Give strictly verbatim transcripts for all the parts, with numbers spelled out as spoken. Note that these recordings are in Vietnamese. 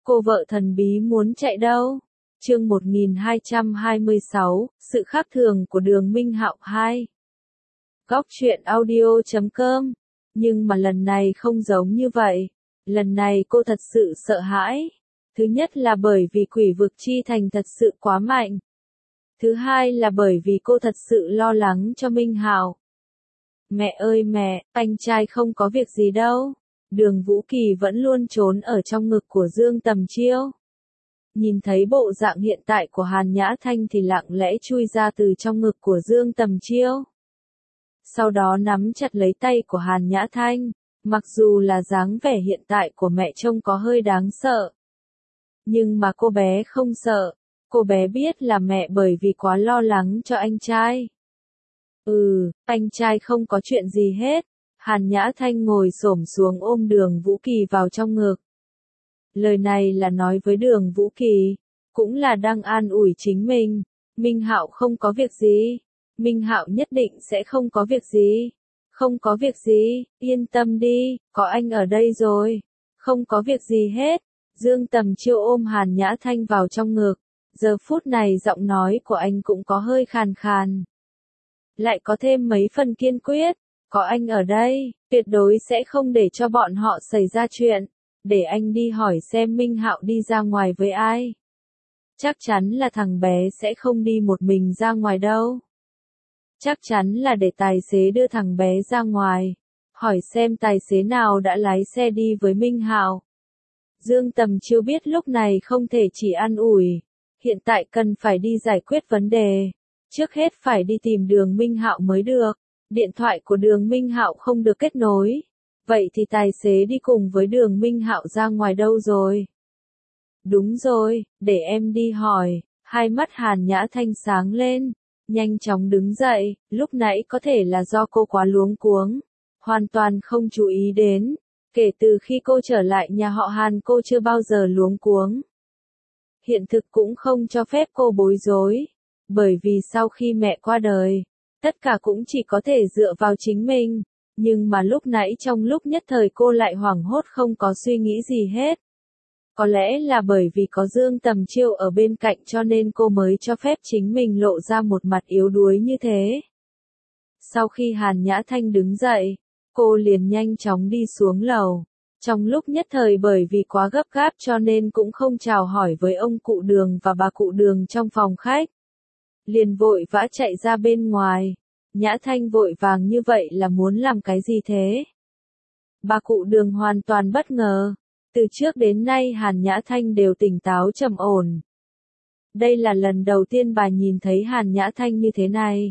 Cô vợ thần bí muốn chạy đâu? Chương một nghìn hai trăm hai mươi sáu, sự khác thường của Đường Minh Hạo hai. Góc truyện audio chấm com. Nhưng mà lần này không giống như vậy. Lần này cô thật sự sợ hãi. Thứ nhất là bởi vì quỷ vực chi thành thật sự quá mạnh. Thứ hai là bởi vì cô thật sự lo lắng cho Minh Hạo. Mẹ ơi mẹ, anh trai không có việc gì đâu. Đường Vũ Kỳ vẫn luôn trốn ở trong ngực của Dương Tầm Chiêu. Nhìn thấy bộ dạng hiện tại của Hàn Nhã Thanh thì lặng lẽ chui ra từ trong ngực của Dương Tầm Chiêu. Sau đó nắm chặt lấy tay của Hàn Nhã Thanh, mặc dù là dáng vẻ hiện tại của mẹ trông có hơi đáng sợ. Nhưng mà cô bé không sợ, cô bé biết là mẹ bởi vì quá lo lắng cho anh trai. Ừ, anh trai không có chuyện gì hết. Hàn Nhã Thanh ngồi xổm xuống ôm Đường Vũ Kỳ vào trong ngực. Lời này là nói với Đường Vũ Kỳ, cũng là đang an ủi chính mình. Minh Hạo không có việc gì. Minh Hạo nhất định sẽ không có việc gì. Không có việc gì, yên tâm đi, có anh ở đây rồi. Không có việc gì hết. Dương Tầm Chiêu ôm Hàn Nhã Thanh vào trong ngực. Giờ phút này giọng nói của anh cũng có hơi khàn khàn. Lại có thêm mấy phần kiên quyết. Có anh ở đây, tuyệt đối sẽ không để cho bọn họ xảy ra chuyện. Để anh đi hỏi xem Minh Hạo đi ra ngoài với ai. Chắc chắn là thằng bé sẽ không đi một mình ra ngoài đâu. Chắc chắn là để tài xế đưa thằng bé ra ngoài. Hỏi xem tài xế nào đã lái xe đi với Minh Hạo. Dương Tầm Chiêu biết lúc này không thể chỉ an ủi. Hiện tại cần phải đi giải quyết vấn đề. Trước hết phải đi tìm Đường Minh Hạo mới được. Điện thoại của Đường Minh Hạo không được kết nối. Vậy thì tài xế đi cùng với Đường Minh Hạo ra ngoài đâu rồi? Đúng rồi, để em đi hỏi. Hai mắt Hàn Nhã Thanh sáng lên, nhanh chóng đứng dậy, lúc nãy có thể là do cô quá luống cuống, hoàn toàn không chú ý đến. Kể từ khi cô trở lại nhà họ Hàn cô chưa bao giờ luống cuống. Hiện thực cũng không cho phép cô bối rối, bởi vì sau khi mẹ qua đời, tất cả cũng chỉ có thể dựa vào chính mình. Nhưng mà lúc nãy trong lúc nhất thời cô lại hoảng hốt không có suy nghĩ gì hết. Có lẽ là bởi vì có Dương Tầm Chiêu ở bên cạnh cho nên cô mới cho phép chính mình lộ ra một mặt yếu đuối như thế. Sau khi Hàn Nhã Thanh đứng dậy, cô liền nhanh chóng đi xuống lầu. Trong lúc nhất thời bởi vì quá gấp gáp cho nên cũng không chào hỏi với ông cụ Đường và bà cụ Đường trong phòng khách. Liền vội vã chạy ra bên ngoài. Nhã Thanh vội vàng như vậy là muốn làm cái gì thế? Bà cụ Đường hoàn toàn bất ngờ. Từ trước đến nay Hàn Nhã Thanh đều tỉnh táo trầm ổn. Đây là lần đầu tiên bà nhìn thấy Hàn Nhã Thanh như thế này.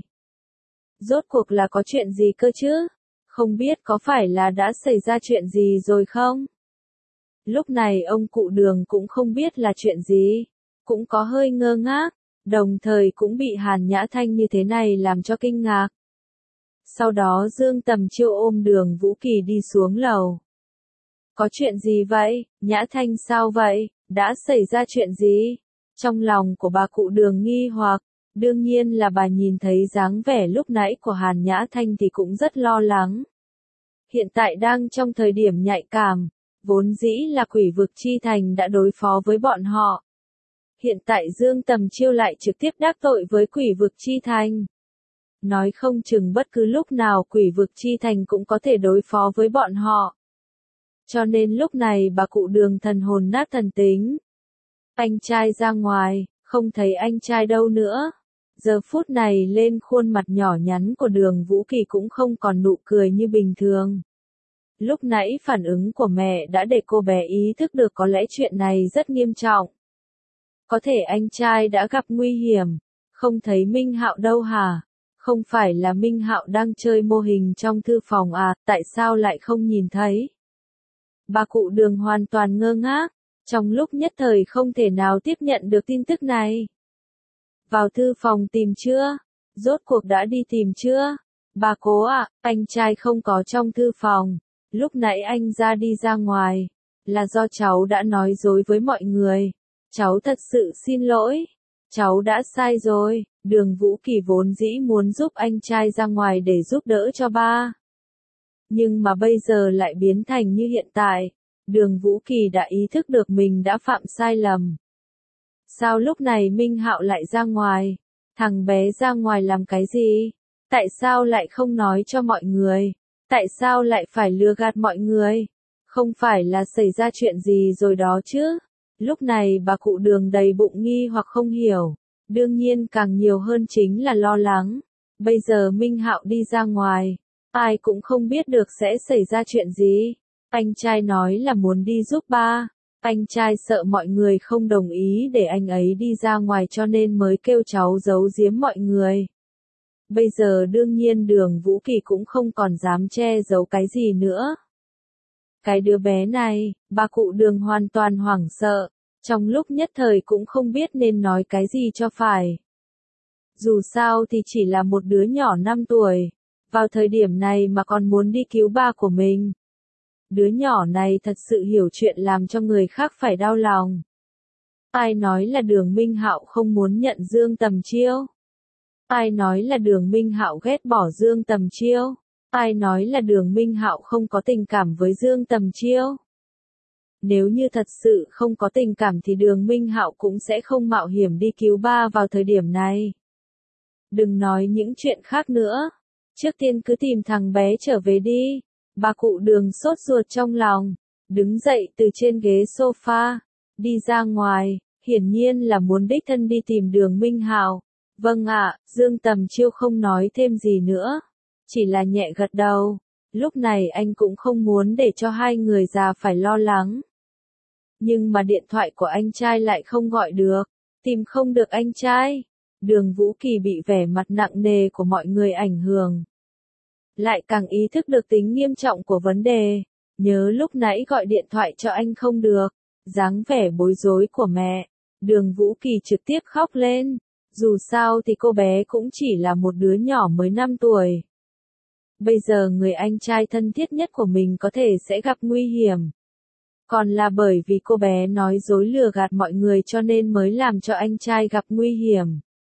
Rốt cuộc là có chuyện gì cơ chứ? Không biết có phải là đã xảy ra chuyện gì rồi không? Lúc này ông cụ Đường cũng không biết là chuyện gì. Cũng có hơi ngơ ngác. Đồng thời cũng bị Hàn Nhã Thanh như thế này làm cho kinh ngạc. Sau đó Dương Tầm Chiêu ôm Đường Vũ Kỳ đi xuống lầu. Có chuyện gì vậy? Nhã Thanh sao vậy? Đã xảy ra chuyện gì? Trong lòng của bà cụ Đường nghi hoặc, đương nhiên là bà nhìn thấy dáng vẻ lúc nãy của Hàn Nhã Thanh thì cũng rất lo lắng. Hiện tại đang trong thời điểm nhạy cảm, vốn dĩ là quỷ vực chi thành đã đối phó với bọn họ. Hiện tại Dương Tầm Chiêu lại trực tiếp đắc tội với quỷ vực chi thành. Nói không chừng bất cứ lúc nào quỷ vực chi thành cũng có thể đối phó với bọn họ. Cho nên lúc này bà cụ Đường thần hồn nát thần tính. Anh trai ra ngoài, không thấy anh trai đâu nữa. Giờ phút này lên khuôn mặt nhỏ nhắn của Đường Vũ Kỳ cũng không còn nụ cười như bình thường. Lúc nãy phản ứng của mẹ đã để cô bé ý thức được có lẽ chuyện này rất nghiêm trọng. Có thể anh trai đã gặp nguy hiểm, không thấy Minh Hạo đâu hả? Không phải là Minh Hạo đang chơi mô hình trong thư phòng à, tại sao lại không nhìn thấy? Bà cụ Đường hoàn toàn ngơ ngác, trong lúc nhất thời không thể nào tiếp nhận được tin tức này. Vào thư phòng tìm chưa? Rốt cuộc đã đi tìm chưa? Bà cố ạ, à, anh trai không có trong thư phòng, lúc nãy anh ra đi ra ngoài, là do cháu đã nói dối với mọi người. Cháu thật sự xin lỗi, cháu đã sai rồi. Đường Vũ Kỳ vốn dĩ muốn giúp anh trai ra ngoài để giúp đỡ cho ba. Nhưng mà bây giờ lại biến thành như hiện tại. Đường Vũ Kỳ đã ý thức được mình đã phạm sai lầm. Sao lúc này Minh Hạo lại ra ngoài? Thằng bé ra ngoài làm cái gì? Tại sao lại không nói cho mọi người? Tại sao lại phải lừa gạt mọi người? Không phải là xảy ra chuyện gì rồi đó chứ? Lúc này bà cụ Đường đầy bụng nghi hoặc không hiểu. Đương nhiên càng nhiều hơn chính là lo lắng. Bây giờ Minh Hạo đi ra ngoài, ai cũng không biết được sẽ xảy ra chuyện gì. Anh trai nói là muốn đi giúp ba. Anh trai sợ mọi người không đồng ý để anh ấy đi ra ngoài cho nên mới kêu cháu giấu giếm mọi người. Bây giờ đương nhiên Đường Vũ Kỳ cũng không còn dám che giấu cái gì nữa. Cái đứa bé này, bà cụ Đường hoàn toàn hoảng sợ, trong lúc nhất thời cũng không biết nên nói cái gì cho phải. Dù sao thì chỉ là một đứa nhỏ năm tuổi, vào thời điểm này mà còn muốn đi cứu ba của mình. Đứa nhỏ này thật sự hiểu chuyện làm cho người khác phải đau lòng. Ai nói là Đường Minh Hạo không muốn nhận Dương Tầm Chiêu? Ai nói là Đường Minh Hạo ghét bỏ Dương Tầm Chiêu? Ai nói là Đường Minh Hạo không có tình cảm với Dương Tầm Chiêu? Nếu như thật sự không có tình cảm thì Đường Minh Hạo cũng sẽ không mạo hiểm đi cứu ba vào thời điểm này. Đừng nói những chuyện khác nữa. Trước tiên cứ tìm thằng bé trở về đi. Bà cụ Đường sốt ruột trong lòng, đứng dậy từ trên ghế sofa, đi ra ngoài, hiển nhiên là muốn đích thân đi tìm Đường Minh Hạo. Vâng ạ, Dương Tầm Chiêu không nói thêm gì nữa, chỉ là nhẹ gật đầu. Lúc này anh cũng không muốn để cho hai người già phải lo lắng. Nhưng mà điện thoại của anh trai lại không gọi được, tìm không được anh trai. Đường Vũ Kỳ bị vẻ mặt nặng nề của mọi người ảnh hưởng. Lại càng ý thức được tính nghiêm trọng của vấn đề. Nhớ lúc nãy gọi điện thoại cho anh không được. Dáng vẻ bối rối của mẹ. Đường Vũ Kỳ trực tiếp khóc lên. Dù sao thì cô bé cũng chỉ là một đứa nhỏ mới năm tuổi. Bây giờ người anh trai thân thiết nhất của mình có thể sẽ gặp nguy hiểm. Còn là bởi vì cô bé nói dối lừa gạt mọi người cho nên mới làm cho anh trai gặp nguy hiểm.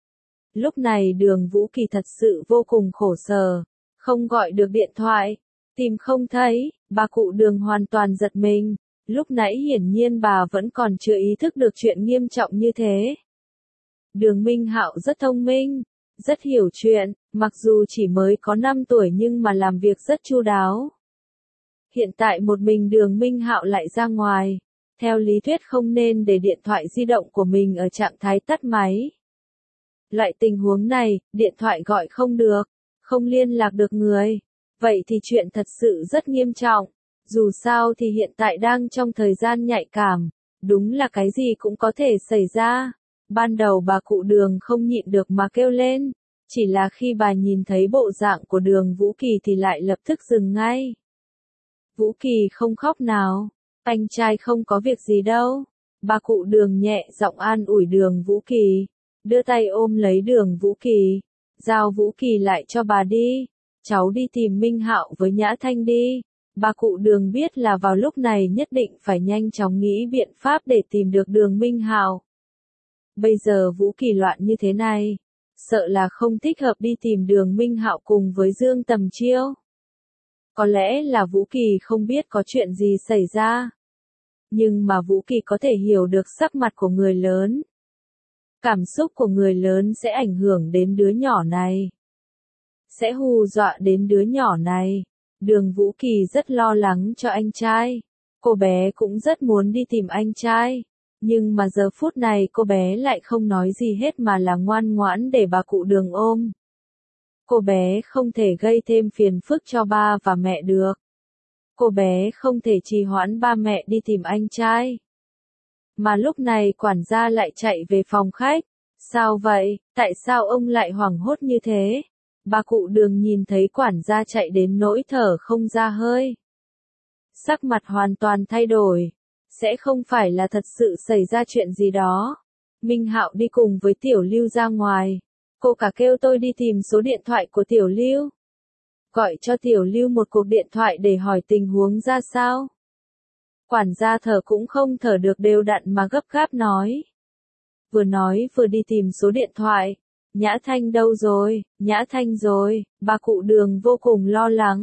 Lúc này Đường Vũ Kỳ thật sự vô cùng khổ sở. Không gọi được điện thoại, tìm không thấy, bà cụ Đường hoàn toàn giật mình. Lúc nãy hiển nhiên bà vẫn còn chưa ý thức được chuyện nghiêm trọng như thế. Đường Minh Hạo rất thông minh, rất hiểu chuyện, mặc dù chỉ mới có năm tuổi nhưng mà làm việc rất chu đáo. Hiện tại một mình Đường Minh Hạo lại ra ngoài, theo lý thuyết không nên để điện thoại di động của mình ở trạng thái tắt máy. Loại tình huống này, điện thoại gọi không được, không liên lạc được người, vậy thì chuyện thật sự rất nghiêm trọng. Dù sao thì hiện tại đang trong thời gian nhạy cảm, đúng là cái gì cũng có thể xảy ra. Ban đầu bà cụ Đường không nhịn được mà kêu lên, chỉ là khi bà nhìn thấy bộ dạng của Đường Vũ Kỳ thì lại lập tức dừng ngay. Vũ Kỳ không khóc nào, anh trai không có việc gì đâu. Bà cụ Đường nhẹ giọng an ủi Đường Vũ Kỳ, đưa tay ôm lấy Đường Vũ Kỳ, giao Vũ Kỳ lại cho bà đi, cháu đi tìm Minh Hạo với Nhã Thanh đi. Bà cụ Đường biết là vào lúc này nhất định phải nhanh chóng nghĩ biện pháp để tìm được Đường Minh Hạo. Bây giờ Vũ Kỳ loạn như thế này, sợ là không thích hợp đi tìm Đường Minh Hạo cùng với Dương Tầm Chiêu. Có lẽ là Vũ Kỳ không biết có chuyện gì xảy ra. Nhưng mà Vũ Kỳ có thể hiểu được sắc mặt của người lớn. Cảm xúc của người lớn sẽ ảnh hưởng đến đứa nhỏ này. Sẽ hù dọa đến đứa nhỏ này. Đường Vũ Kỳ rất lo lắng cho anh trai. Cô bé cũng rất muốn đi tìm anh trai. Nhưng mà giờ phút này cô bé lại không nói gì hết mà là ngoan ngoãn để bà cụ Đường ôm. Cô bé không thể gây thêm phiền phức cho ba và mẹ được. Cô bé không thể trì hoãn ba mẹ đi tìm anh trai. Mà lúc này quản gia lại chạy về phòng khách. Sao vậy? Tại sao ông lại hoảng hốt như thế? Bà cụ Đường nhìn thấy quản gia chạy đến nỗi thở không ra hơi. Sắc mặt hoàn toàn thay đổi. Sẽ không phải là thật sự xảy ra chuyện gì đó. Minh Hạo đi cùng với Tiểu Lưu ra ngoài. Cô cả kêu tôi đi tìm số điện thoại của Tiểu Lưu. Gọi cho Tiểu Lưu một cuộc điện thoại để hỏi tình huống ra sao. Quản gia thở cũng không thở được đều đặn mà gấp gáp nói. Vừa nói vừa đi tìm số điện thoại. Nhã Thanh đâu rồi, Nhã Thanh rồi, bà cụ Đường vô cùng lo lắng.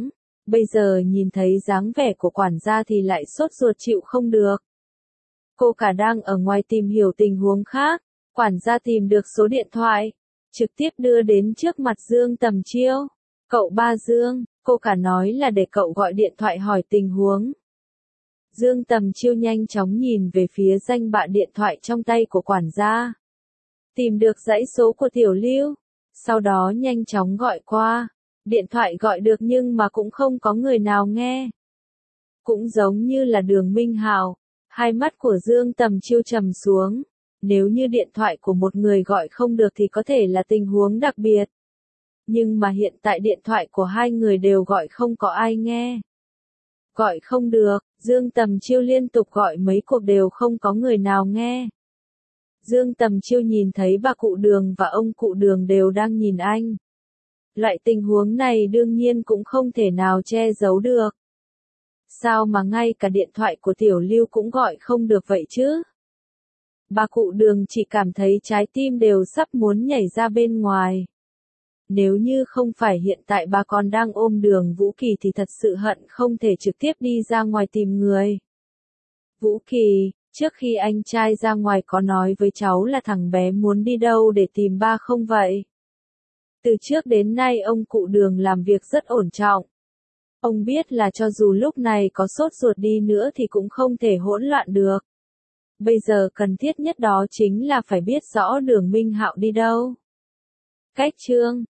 Bây giờ nhìn thấy dáng vẻ của quản gia thì lại sốt ruột chịu không được. Cô cả đang ở ngoài tìm hiểu tình huống khác, quản gia tìm được số điện thoại, trực tiếp đưa đến trước mặt Dương Tầm Chiêu. Cậu ba Dương, cô cả nói là để cậu gọi điện thoại hỏi tình huống. Dương Tầm Chiêu nhanh chóng nhìn về phía danh bạ điện thoại trong tay của quản gia. Tìm được dãy số của Tiểu Lưu, sau đó nhanh chóng gọi qua. Điện thoại gọi được nhưng mà cũng không có người nào nghe. Cũng giống như là Đường Minh Hạo, hai mắt của Dương Tầm Chiêu trầm xuống. Nếu như điện thoại của một người gọi không được thì có thể là tình huống đặc biệt. Nhưng mà hiện tại điện thoại của hai người đều gọi không có ai nghe. Gọi không được, Dương Tầm Chiêu liên tục gọi mấy cuộc đều không có người nào nghe. Dương Tầm Chiêu nhìn thấy bà cụ Đường và ông cụ Đường đều đang nhìn anh. Loại tình huống này đương nhiên cũng không thể nào che giấu được. Sao mà ngay cả điện thoại của Tiểu Lưu cũng gọi không được vậy chứ? Bà cụ Đường chỉ cảm thấy trái tim đều sắp muốn nhảy ra bên ngoài. Nếu như không phải hiện tại bà còn đang ôm Đường Vũ Kỳ thì thật sự hận không thể trực tiếp đi ra ngoài tìm người. Vũ Kỳ, trước khi anh trai ra ngoài có nói với cháu là thằng bé muốn đi đâu để tìm ba không vậy? Từ trước đến nay ông cụ Đường làm việc rất ổn trọng. Ông biết là cho dù lúc này có sốt ruột đi nữa thì cũng không thể hỗn loạn được. Bây giờ cần thiết nhất đó chính là phải biết rõ Đường Minh Hạo đi đâu. Cách chương